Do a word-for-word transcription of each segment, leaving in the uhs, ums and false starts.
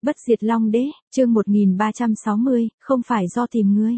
Bất diệt Long Đế, chương một nghìn ba trăm sáu mươi, không phải do tìm ngươi.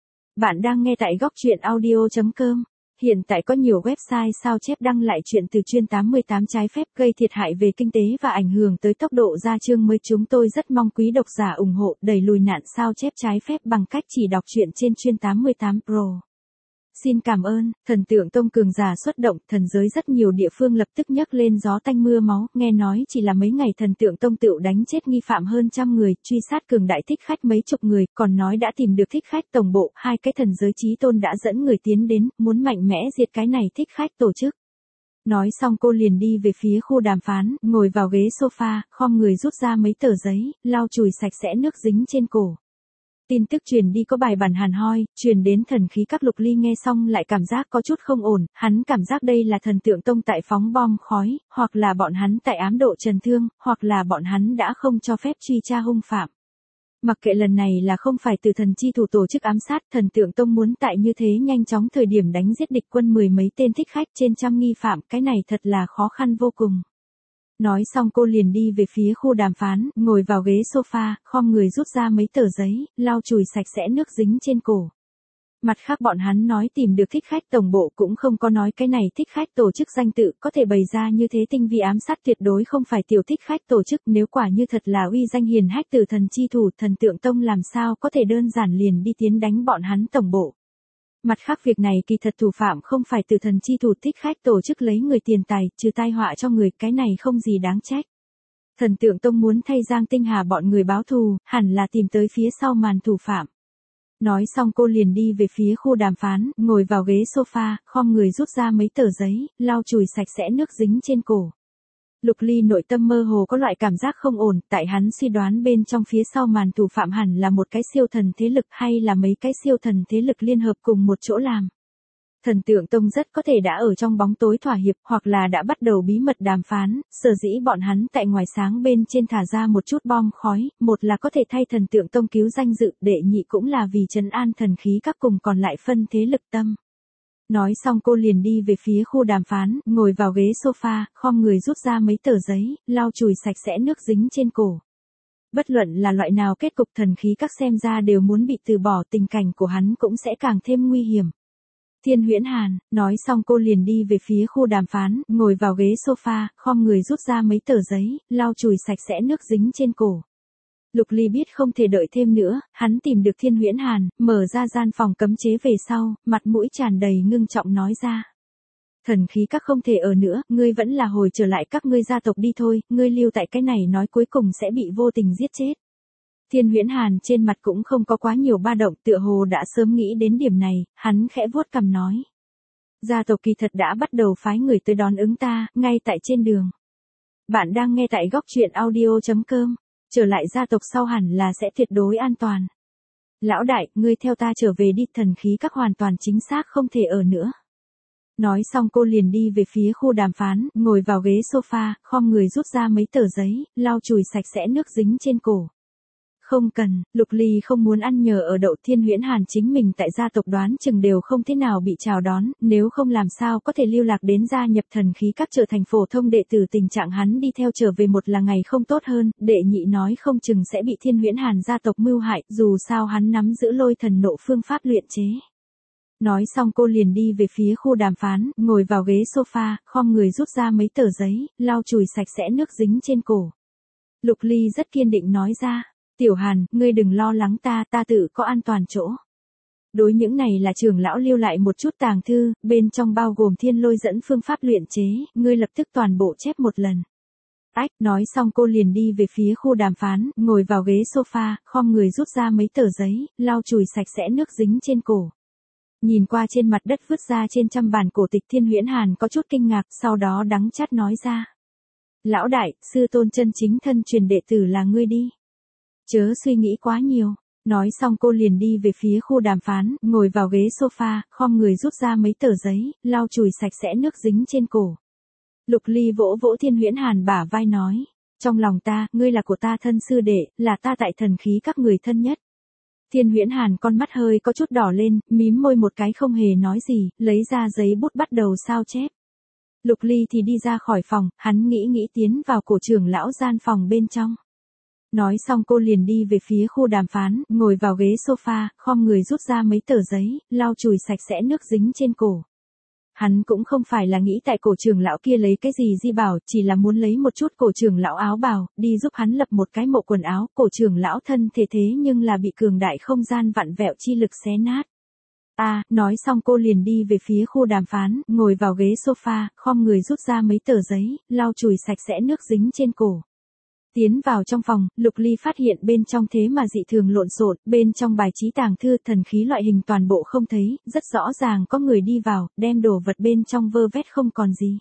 Bạn đang nghe tại góc truyện audio chấm com. Hiện tại có nhiều website sao chép đăng lại chuyện từ chuyên tám mươi tám trái phép gây thiệt hại về kinh tế và ảnh hưởng tới tốc độ ra chương mới. Chúng tôi rất mong quý độc giả ủng hộ đẩy lùi nạn sao chép trái phép bằng cách chỉ đọc truyện trên chuyên tám mươi tám Pro. Xin cảm ơn. Thần tượng Tông cường giả xuất động, thần giới rất nhiều địa phương lập tức nhấc lên gió tanh mưa máu, nghe nói chỉ là mấy ngày thần tượng Tông tựu đánh chết nghi phạm hơn trăm người, truy sát cường đại thích khách mấy chục người, còn nói đã tìm được thích khách tổng bộ, hai cái thần giới chí tôn đã dẫn người tiến đến, muốn mạnh mẽ diệt cái này thích khách tổ chức. Nói xong cô liền đi về phía khu đàm phán, ngồi vào ghế sofa, khom người rút ra mấy tờ giấy, lau chùi sạch sẽ nước dính trên cổ. Tin tức truyền đi có bài bản hàn hoi, truyền đến thần khí các. Lục Ly nghe xong lại cảm giác có chút không ổn, hắn cảm giác đây là thần tượng Tông tại phóng bom khói, hoặc là bọn hắn tại ám độ trần thương, hoặc là bọn hắn đã không cho phép truy tra hung phạm. Mặc kệ lần này là không phải từ thần chi thủ tổ chức ám sát, thần tượng Tông muốn tại như thế nhanh chóng thời điểm đánh giết địch quân mười mấy tên thích khách trên trăm nghi phạm, cái này thật là khó khăn vô cùng. Nói xong cô liền đi về phía khu đàm phán, ngồi vào ghế sofa, khom người rút ra mấy tờ giấy, lau chùi sạch sẽ nước dính trên cổ. Mặt khác bọn hắn nói tìm được thích khách tổng bộ cũng không có nói cái này thích khách tổ chức danh tự có thể bày ra như thế tinh vi ám sát, tuyệt đối không phải tiểu thích khách tổ chức. Nếu quả như thật là uy danh hiền hách từ thần chi thủ, thần tượng Tông làm sao có thể đơn giản liền đi tiến đánh bọn hắn tổng bộ. Mặt khác việc này kỳ thật thủ phạm không phải từ thần chi thủ, thích khách tổ chức lấy người tiền tài, trừ tai họa cho người, cái này không gì đáng trách. Thần tượng Tông muốn thay Giang Tinh Hà bọn người báo thù, hẳn là tìm tới phía sau màn thủ phạm. Nói xong cô liền đi về phía khu đàm phán, ngồi vào ghế sofa, khom người rút ra mấy tờ giấy, lau chùi sạch sẽ nước dính trên cổ. Lục Ly nội tâm mơ hồ có loại cảm giác không ổn, tại hắn suy đoán bên trong phía sau màn thủ phạm hẳn là một cái siêu thần thế lực hay là mấy cái siêu thần thế lực liên hợp cùng một chỗ làm. Thần tượng Tông rất có thể đã ở trong bóng tối thỏa hiệp, hoặc là đã bắt đầu bí mật đàm phán, sở dĩ bọn hắn tại ngoài sáng bên trên thả ra một chút bom khói, một là có thể thay thần tượng Tông cứu danh dự, đệ nhị cũng là vì trấn an thần khí các cùng còn lại phân thế lực tâm. Nói xong cô liền đi về phía khu đàm phán, ngồi vào ghế sofa, khom người rút ra mấy tờ giấy, lau chùi sạch sẽ nước dính trên cổ. Bất luận là loại nào kết cục thần khí các xem ra đều muốn bị từ bỏ, tình cảnh của hắn cũng sẽ càng thêm nguy hiểm. Thiên Huyễn Hàn, nói xong cô liền đi về phía khu đàm phán, ngồi vào ghế sofa, khom người rút ra mấy tờ giấy, lau chùi sạch sẽ nước dính trên cổ. Lục Ly biết không thể đợi thêm nữa, hắn tìm được Thiên Huyễn Hàn, mở ra gian phòng cấm chế về sau, mặt mũi tràn đầy ngưng trọng nói ra. Thần khí các không thể ở nữa, ngươi vẫn là hồi trở lại các ngươi gia tộc đi thôi, ngươi lưu tại cái này nói cuối cùng sẽ bị vô tình giết chết. Thiên Huyễn Hàn trên mặt cũng không có quá nhiều ba động, tựa hồ đã sớm nghĩ đến điểm này, hắn khẽ vuốt cằm nói. Gia tộc kỳ thật đã bắt đầu phái người tới đón ứng ta, ngay tại trên đường. Bạn đang nghe tại góc truyện audio chấm com. Trở lại gia tộc sau hẳn là sẽ tuyệt đối an toàn. Lão đại, ngươi theo ta trở về đi, thần khí các hoàn toàn chính xác không thể ở nữa. Nói xong cô liền đi về phía khu đàm phán, ngồi vào ghế sofa, khom người rút ra mấy tờ giấy, lau chùi sạch sẽ nước dính trên cổ. Không cần, Lục Ly không muốn ăn nhờ ở đậu. Thiên Huyễn Hàn chính mình tại gia tộc đoán chừng đều không thế nào bị chào đón, nếu không làm sao có thể lưu lạc đến gia nhập thần khí các trở thành phổ thông đệ tử. Tình trạng hắn đi theo trở về, một là ngày không tốt hơn, đệ nhị nói không chừng sẽ bị Thiên Huyễn Hàn gia tộc mưu hại, dù sao hắn nắm giữ lôi thần nộ phương pháp luyện chế. Nói xong cô liền đi về phía khu đàm phán, ngồi vào ghế sofa, khom người rút ra mấy tờ giấy, lau chùi sạch sẽ nước dính trên cổ. Lục Ly rất kiên định nói ra. Tiểu Hàn, ngươi đừng lo lắng ta, ta tự có an toàn chỗ. Đối những này là trưởng lão lưu lại một chút tàng thư, bên trong bao gồm thiên lôi dẫn phương pháp luyện chế, ngươi lập tức toàn bộ chép một lần. Ách, nói xong cô liền đi về phía khu đàm phán, ngồi vào ghế sofa, khom người rút ra mấy tờ giấy, lau chùi sạch sẽ nước dính trên cổ. Nhìn qua trên mặt đất vứt ra trên trăm bản cổ tịch, Thiên Huyễn Hàn có chút kinh ngạc, sau đó đắng chát nói ra. Lão đại, sư tôn chân chính thân truyền đệ tử là ngươi đi. Chớ suy nghĩ quá nhiều. Nói xong cô liền đi về phía khu đàm phán, ngồi vào ghế sofa, khom người rút ra mấy tờ giấy, lau chùi sạch sẽ nước dính trên cổ. Lục Ly vỗ vỗ Thiên Huyễn Hàn bả vai nói. Trong lòng ta, ngươi là của ta thân sư đệ, là ta tại thần khí các người thân nhất. Thiên Huyễn Hàn con mắt hơi có chút đỏ lên, mím môi một cái không hề nói gì, lấy ra giấy bút bắt đầu sao chép. Lục Ly thì đi ra khỏi phòng, hắn nghĩ nghĩ tiến vào cổ trưởng lão gian phòng bên trong. Nói xong cô liền đi về phía khu đàm phán, ngồi vào ghế sofa, khom người rút ra mấy tờ giấy, lau chùi sạch sẽ nước dính trên cổ. Hắn cũng không phải là nghĩ tại cổ trưởng lão kia lấy cái gì di bảo, chỉ là muốn lấy một chút cổ trưởng lão áo bào, đi giúp hắn lập một cái mộ quần áo, cổ trưởng lão thân thể thế nhưng là bị cường đại không gian vặn vẹo chi lực xé nát. À, nói xong cô liền đi về phía khu đàm phán, ngồi vào ghế sofa, khom người rút ra mấy tờ giấy, lau chùi sạch sẽ nước dính trên cổ. Tiến vào trong phòng, Lục Ly phát hiện bên trong thế mà dị thường lộn xộn, bên trong bài trí tàng thư thần khí loại hình toàn bộ không thấy, rất rõ ràng có người đi vào, đem đồ vật bên trong vơ vét không còn gì.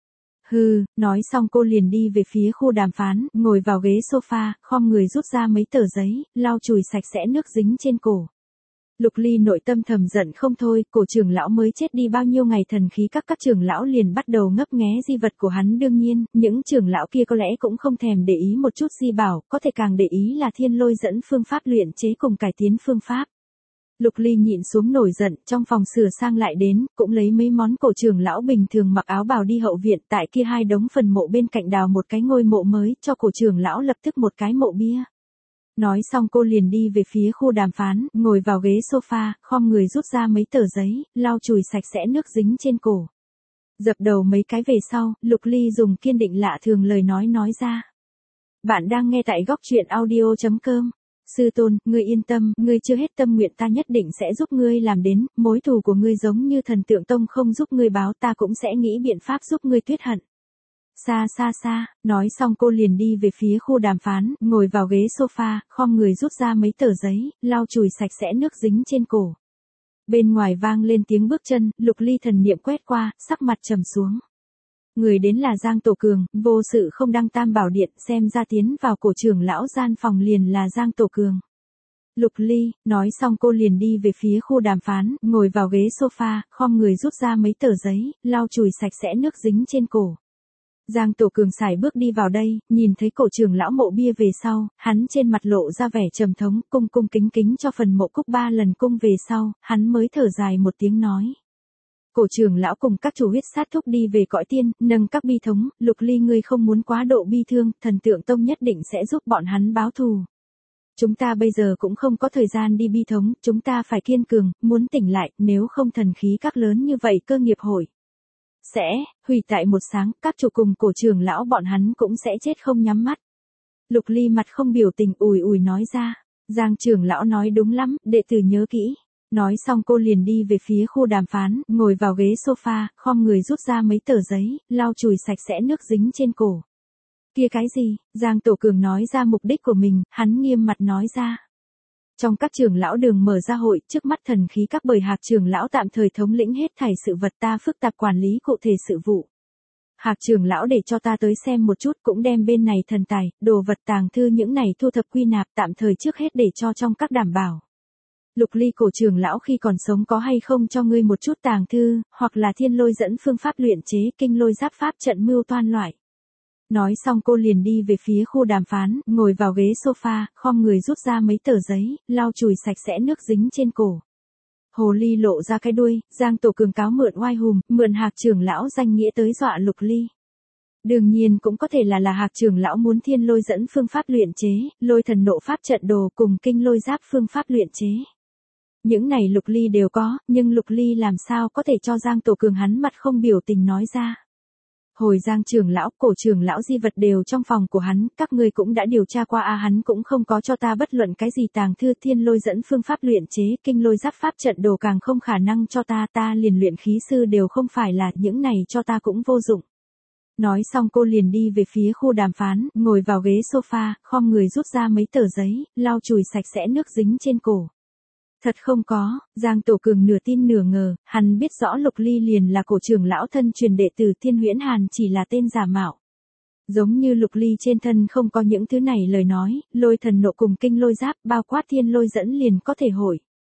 Hừ, nói xong cô liền đi về phía khu đàm phán, ngồi vào ghế sofa, khom người rút ra mấy tờ giấy, lau chùi sạch sẽ nước dính trên cổ. Lục Ly nội tâm thầm giận không thôi, cổ trưởng lão mới chết đi bao nhiêu ngày thần khí các các trưởng lão liền bắt đầu ngấp nghé di vật của hắn, đương nhiên, những trưởng lão kia có lẽ cũng không thèm để ý một chút di bảo, có thể càng để ý là thiên lôi dẫn phương pháp luyện chế cùng cải tiến phương pháp. Lục Ly nhịn xuống nổi giận, trong phòng sửa sang lại đến, cũng lấy mấy món cổ trưởng lão bình thường mặc áo bào đi hậu viện, tại kia hai đống phần mộ bên cạnh đào một cái ngôi mộ mới, cho cổ trưởng lão lập tức một cái mộ bia. Nói xong cô liền đi về phía khu đàm phán, ngồi vào ghế sofa, khom người rút ra mấy tờ giấy, lau chùi sạch sẽ nước dính trên cổ. Dập đầu mấy cái về sau, Lục Ly dùng kiên định lạ thường lời nói nói ra. Bạn đang nghe tại góc truyện audio chấm com. Sư tôn, ngươi yên tâm, ngươi chưa hết tâm nguyện ta nhất định sẽ giúp ngươi làm đến, mối thù của ngươi giống như thần tượng tông không giúp ngươi báo ta cũng sẽ nghĩ biện pháp giúp ngươi tuyết hận. Xa xa xa, nói xong cô liền đi về phía khu đàm phán, ngồi vào ghế sofa, khom người rút ra mấy tờ giấy, lau chùi sạch sẽ nước dính trên cổ. Bên ngoài vang lên tiếng bước chân, Lục Ly thần niệm quét qua, sắc mặt trầm xuống. Người đến là Giang Tổ Cường, vô sự không đăng tam bảo điện, xem ra tiến vào cổ trưởng lão gian phòng liền là Giang Tổ Cường. Lục Ly, nói xong cô liền đi về phía khu đàm phán, ngồi vào ghế sofa, khom người rút ra mấy tờ giấy, lau chùi sạch sẽ nước dính trên cổ. Giang Tổ Cường xài bước đi vào đây, nhìn thấy cổ trưởng lão mộ bia về sau, hắn trên mặt lộ ra vẻ trầm thống, cung cung kính kính cho phần mộ cúc ba lần cung về sau, hắn mới thở dài một tiếng nói. Cổ trưởng lão cùng các chủ huyết sát thúc đi về cõi tiên, nâng các bi thống, Lục Ly ngươi không muốn quá độ bi thương, thần tượng tông nhất định sẽ giúp bọn hắn báo thù. Chúng ta bây giờ cũng không có thời gian đi bi thống, chúng ta phải kiên cường, muốn tỉnh lại, nếu không thần khí các lớn như vậy cơ nghiệp hội sẽ hủy tại một sáng, các chủ cùng cổ trưởng lão bọn hắn cũng sẽ chết không nhắm mắt. Lục Ly mặt không biểu tình ùi ùi nói ra, Giang trưởng lão nói đúng lắm, đệ tử nhớ kỹ. Nói xong cô liền đi về phía khu đàm phán, ngồi vào ghế sofa, khom người rút ra mấy tờ giấy, lau chùi sạch sẽ nước dính trên cổ. Kia cái gì? Giang Tổ Cường nói ra mục đích của mình, hắn nghiêm mặt nói ra. Trong các trưởng lão đường mở ra hội, trước mắt thần khí các bởi Hạc trưởng lão tạm thời thống lĩnh hết thảy sự vật, ta phức tạp quản lý cụ thể sự vụ. Hạc trưởng lão để cho ta tới xem một chút, cũng đem bên này thần tài, đồ vật tàng thư những này thu thập quy nạp tạm thời trước hết để cho trong các đảm bảo. Lục Ly cổ trưởng lão khi còn sống có hay không cho ngươi một chút tàng thư, hoặc là thiên lôi dẫn phương pháp luyện chế kinh lôi giáp pháp trận mưu toan loại. Nói xong cô liền đi về phía khu đàm phán, ngồi vào ghế sofa, khom người rút ra mấy tờ giấy, lau chùi sạch sẽ nước dính trên cổ. Hồ ly lộ ra cái đuôi, Giang Tổ Cường cáo mượn oai hùm, mượn Hạc trưởng lão danh nghĩa tới dọa Lục Ly. Đương nhiên cũng có thể là là Hạc trưởng lão muốn thiên lôi dẫn phương pháp luyện chế, lôi thần nộ pháp trận đồ cùng kinh lôi giáp phương pháp luyện chế. Những này Lục Ly đều có, nhưng Lục Ly làm sao có thể cho Giang Tổ Cường hắn mặt không biểu tình nói ra. Hồi Giang trưởng lão, cổ trưởng lão di vật đều trong phòng của hắn, các ngươi cũng đã điều tra qua à, hắn cũng không có cho ta bất luận cái gì tàng thư thiên lôi dẫn phương pháp luyện chế, kinh lôi giáp pháp trận đồ càng không khả năng cho ta, ta liền luyện khí sư đều không phải là, những này cho ta cũng vô dụng. Nói xong cô liền đi về phía khu đàm phán, ngồi vào ghế sofa, khom người rút ra mấy tờ giấy, lau chùi sạch sẽ nước dính trên cổ. Thật không có, Giang Tổ Cường nửa tin nửa ngờ, hắn biết rõ Lục Ly liền là cổ trưởng lão thân truyền đệ tử Thiên Huyễn Hàn chỉ là tên giả mạo. Giống như Lục Ly trên thân không có những thứ này lời nói, lôi thần nộ cùng kinh lôi giáp bao quát thiên lôi dẫn liền có thể hội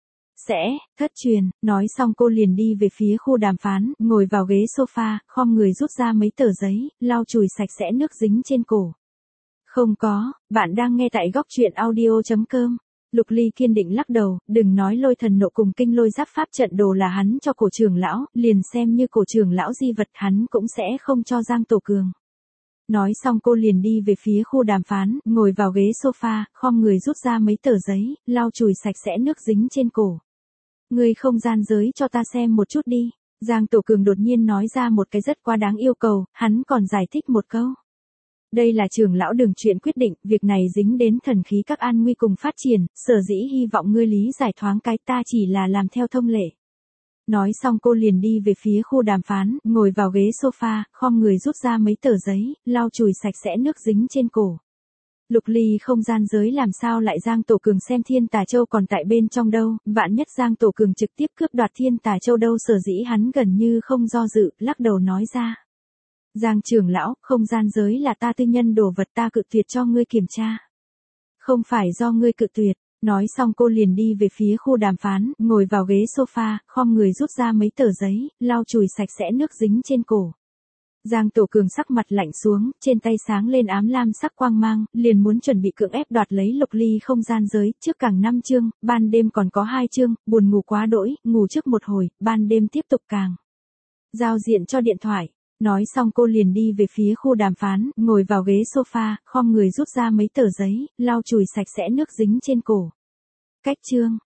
sẽ thất truyền. Nói xong cô liền đi về phía khu đàm phán, ngồi vào ghế sofa, khom người rút ra mấy tờ giấy, lau chùi sạch sẽ nước dính trên cổ. Không có, bạn đang nghe tại góc truyện audio chấm com. Lục Ly kiên định lắc đầu, đừng nói lôi thần nộ cùng kinh lôi giáp pháp trận đồ là hắn cho cổ trưởng lão, liền xem như cổ trưởng lão di vật hắn cũng sẽ không cho Giang Tổ Cường. Nói xong cô liền đi về phía khu đàm phán, ngồi vào ghế sofa, khom người rút ra mấy tờ giấy, lau chùi sạch sẽ nước dính trên cổ. Ngươi không gian giới cho ta xem một chút đi. Giang Tổ Cường đột nhiên nói ra một cái rất quá đáng yêu cầu, hắn còn giải thích một câu. Đây là trưởng lão đường chuyện quyết định, việc này dính đến thần khí các an nguy cùng phát triển, sở dĩ hy vọng ngươi lý giải thoáng cái, ta chỉ là làm theo thông lệ. Nói xong cô liền đi về phía khu đàm phán, ngồi vào ghế sofa, khom người rút ra mấy tờ giấy, lau chùi sạch sẽ nước dính trên cổ. Lục ly không gian giới làm sao lại Giang Tổ Cường xem Thiên Tà Châu còn tại bên trong đâu, vạn nhất Giang Tổ Cường trực tiếp cướp đoạt Thiên Tà Châu đâu, sở dĩ hắn gần như không do dự, lắc đầu nói ra. Giang trưởng lão, không gian giới là ta tư nhân đồ vật, ta cự tuyệt cho ngươi kiểm tra. Không phải do ngươi cự tuyệt. Nói xong cô liền đi về phía khu đàm phán, ngồi vào ghế sofa, khom người rút ra mấy tờ giấy, lau chùi sạch sẽ nước dính trên cổ. Giang Tổ Cường sắc mặt lạnh xuống, trên tay sáng lên ám lam sắc quang mang, liền muốn chuẩn bị cưỡng ép đoạt lấy lục ly không gian giới, trước càng năm chương, ban đêm còn có hai chương, buồn ngủ quá đỗi, ngủ trước một hồi, ban đêm tiếp tục càng. Giao diện cho điện thoại. Nói xong cô liền đi về phía khu đàm phán, ngồi vào ghế sofa, khom người rút ra mấy tờ giấy, lau chùi sạch sẽ nước dính trên cổ. Cách chương.